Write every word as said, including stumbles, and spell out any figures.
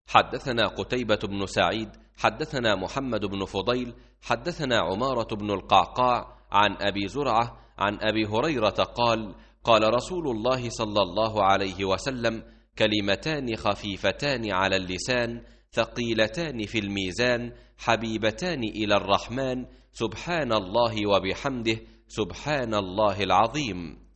حدثنا قتيبة بن سعيد حدثنا محمد بن فضيل حدثنا عمارة بن القعقاع عن أبي زرعة عن أبي هريرة قال قال رسول الله صلى الله عليه وسلم: كلمتان خفيفتان على اللسان ثقيلتان في الميزان حبيبتان إلى الرحمن، سبحان الله وبحمده، سبحان الله العظيم.